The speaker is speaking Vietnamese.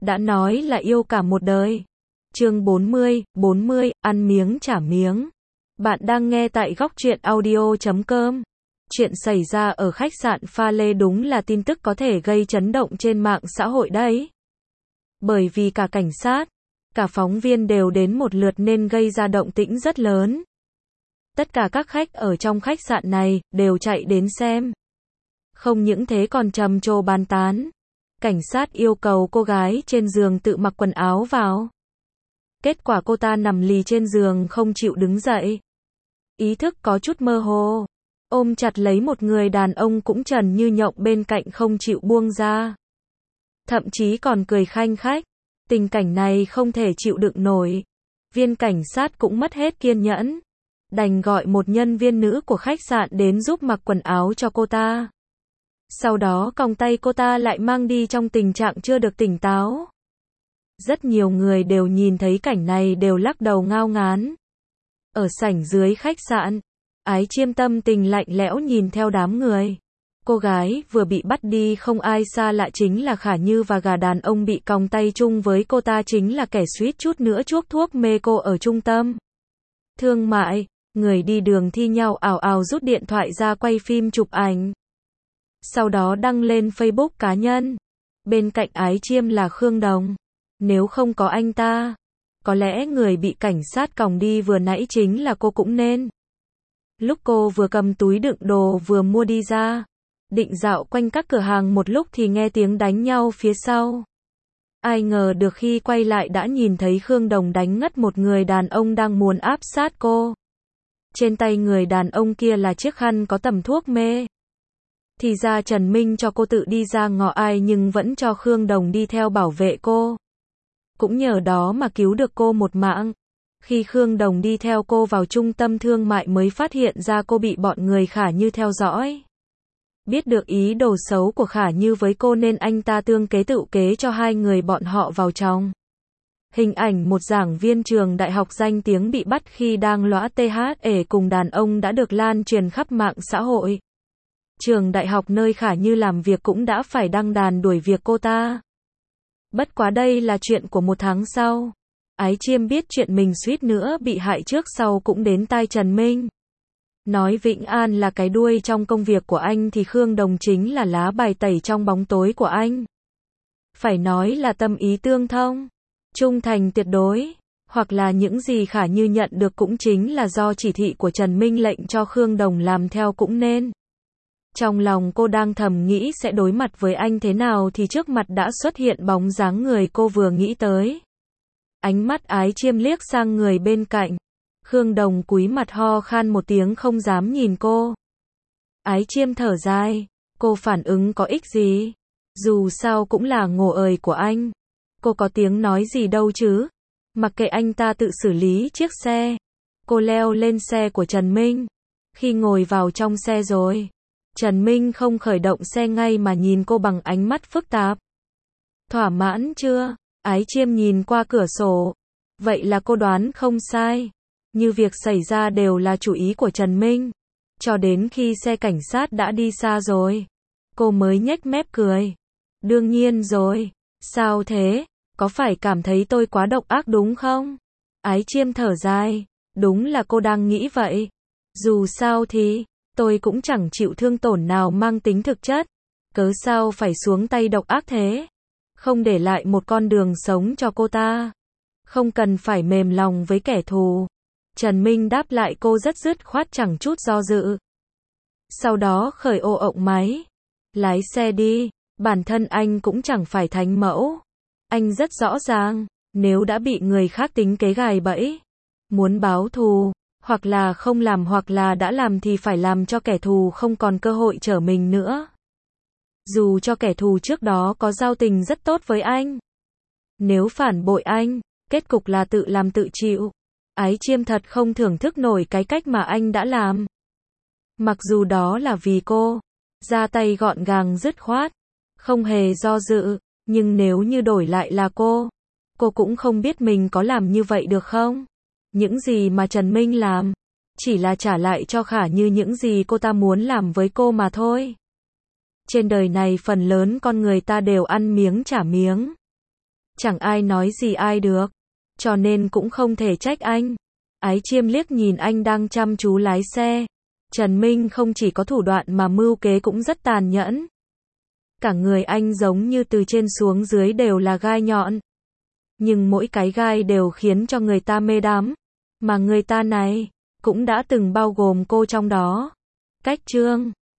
đã nói là yêu cả một đời. Chương 40, ăn miếng trả miếng. Bạn đang nghe tại góc truyện audio.com. Chuyện xảy ra ở khách sạn Pha Lê đúng là tin tức có thể gây chấn động trên mạng xã hội đấy. Bởi vì cả cảnh sát, cả phóng viên đều đến một lượt nên gây ra động tĩnh rất lớn. Tất cả các khách ở trong khách sạn này đều chạy đến xem. Không những thế còn trầm trồ bàn tán. Cảnh sát yêu cầu cô gái trên giường tự mặc quần áo vào. Kết quả cô ta nằm lì trên giường không chịu đứng dậy. Ý thức có chút mơ hồ. Ôm chặt lấy một người đàn ông cũng trần như nhộng bên cạnh không chịu buông ra. Thậm chí còn cười khanh khách. Tình cảnh này không thể chịu đựng nổi. Viên cảnh sát cũng mất hết kiên nhẫn. Đành gọi một nhân viên nữ của khách sạn đến giúp mặc quần áo cho cô ta. Sau đó còng tay cô ta lại mang đi trong tình trạng chưa được tỉnh táo. Rất nhiều người đều nhìn thấy cảnh này đều lắc đầu ngao ngán. Ở sảnh dưới khách sạn, Ái Chiêm tâm tình lạnh lẽo nhìn theo đám người. Cô gái vừa bị bắt đi không ai xa lạ chính là Khả Như và gã đàn ông bị còng tay chung với cô ta chính là kẻ suýt chút nữa chuốc thuốc mê cô ở trung tâm thương mại. Người đi đường thi nhau ào ào rút điện thoại ra quay phim chụp ảnh. Sau đó đăng lên Facebook cá nhân. Bên cạnh Ái Chiêm là Khương Đồng. Nếu không có anh ta, có lẽ người bị cảnh sát còng đi vừa nãy chính là cô cũng nên. Lúc cô vừa cầm túi đựng đồ vừa mua đi ra, định dạo quanh các cửa hàng một lúc thì nghe tiếng đánh nhau phía sau. Ai ngờ được khi quay lại đã nhìn thấy Khương Đồng đánh ngất một người đàn ông đang muốn áp sát cô. Trên tay người đàn ông kia là chiếc khăn có tẩm thuốc mê. Thì ra Trần Minh cho cô tự đi ra ngõ ai nhưng vẫn cho Khương Đồng đi theo bảo vệ cô. Cũng nhờ đó mà cứu được cô một mạng. Khi Khương Đồng đi theo cô vào trung tâm thương mại mới phát hiện ra cô bị bọn người Khả Như theo dõi. Biết được ý đồ xấu của Khả Như với cô nên anh ta tương kế tự kế cho hai người bọn họ vào trong. Hình ảnh một giảng viên trường đại học danh tiếng bị bắt khi đang lõa THE cùng đàn ông đã được lan truyền khắp mạng xã hội. Trường đại học nơi Khả Như làm việc cũng đã phải đăng đàn đuổi việc cô ta. Bất quá đây là chuyện của một tháng sau. Ái Chiêm biết chuyện mình suýt nữa bị hại trước sau cũng đến tai Trần Minh. Nói Vĩnh An là cái đuôi trong công việc của anh thì Khương Đồng chính là lá bài tẩy trong bóng tối của anh. Phải nói là tâm ý tương thông, trung thành tuyệt đối, hoặc là những gì Khả Như nhận được cũng chính là do chỉ thị của Trần Minh lệnh cho Khương Đồng làm theo cũng nên. Trong lòng cô đang thầm nghĩ sẽ đối mặt với anh thế nào thì trước mặt đã xuất hiện bóng dáng người cô vừa nghĩ tới. Ánh mắt Ái Chiêm liếc sang người bên cạnh. Khương Đồng cúi mặt ho khan một tiếng không dám nhìn cô. Ái Chiêm thở dài. Cô phản ứng có ích gì? Dù sao cũng là ngồ ời của anh. Cô có tiếng nói gì đâu chứ? Mặc kệ anh ta tự xử lý chiếc xe. Cô leo lên xe của Trần Minh. Khi ngồi vào trong xe rồi, Trần Minh không khởi động xe ngay mà nhìn cô bằng ánh mắt phức tạp. Thỏa mãn chưa? Ái Chiêm nhìn qua cửa sổ. Vậy là cô đoán không sai. Như việc xảy ra đều là chủ ý của Trần Minh. Cho đến khi xe cảnh sát đã đi xa rồi, cô mới nhếch mép cười. Đương nhiên rồi. Sao thế? Có phải cảm thấy tôi quá độc ác đúng không? Ái Chiêm thở dài. Đúng là cô đang nghĩ vậy. Dù sao thì tôi cũng chẳng chịu thương tổn nào mang tính thực chất. Cớ sao phải xuống tay độc ác thế? Không để lại một con đường sống cho cô ta. Không cần phải mềm lòng với kẻ thù. Trần Minh đáp lại cô rất dứt khoát chẳng chút do dự. Sau đó khởi ô ộng máy. Lái xe đi. Bản thân anh cũng chẳng phải thánh mẫu. Anh rất rõ ràng. Nếu đã bị người khác tính kế gài bẫy, muốn báo thù, hoặc là không làm hoặc là đã làm thì phải làm cho kẻ thù không còn cơ hội trở mình nữa. Dù cho kẻ thù trước đó có giao tình rất tốt với anh. Nếu phản bội anh, kết cục là tự làm tự chịu. Ái Chiêm thật không thưởng thức nổi cái cách mà anh đã làm. Mặc dù đó là vì cô, ra tay gọn gàng dứt khoát, không hề do dự, nhưng nếu như đổi lại là cô cũng không biết mình có làm như vậy được không? Những gì mà Trần Minh làm, chỉ là trả lại cho Khả Như những gì cô ta muốn làm với cô mà thôi. Trên đời này phần lớn con người ta đều ăn miếng trả miếng. Chẳng ai nói gì ai được. Cho nên cũng không thể trách anh. Ái Chiêm liếc nhìn anh đang chăm chú lái xe. Trần Minh không chỉ có thủ đoạn mà mưu kế cũng rất tàn nhẫn. Cả người anh giống như từ trên xuống dưới đều là gai nhọn. Nhưng mỗi cái gai đều khiến cho người ta mê đắm. Mà người ta này, cũng đã từng bao gồm cô trong đó. Cách chương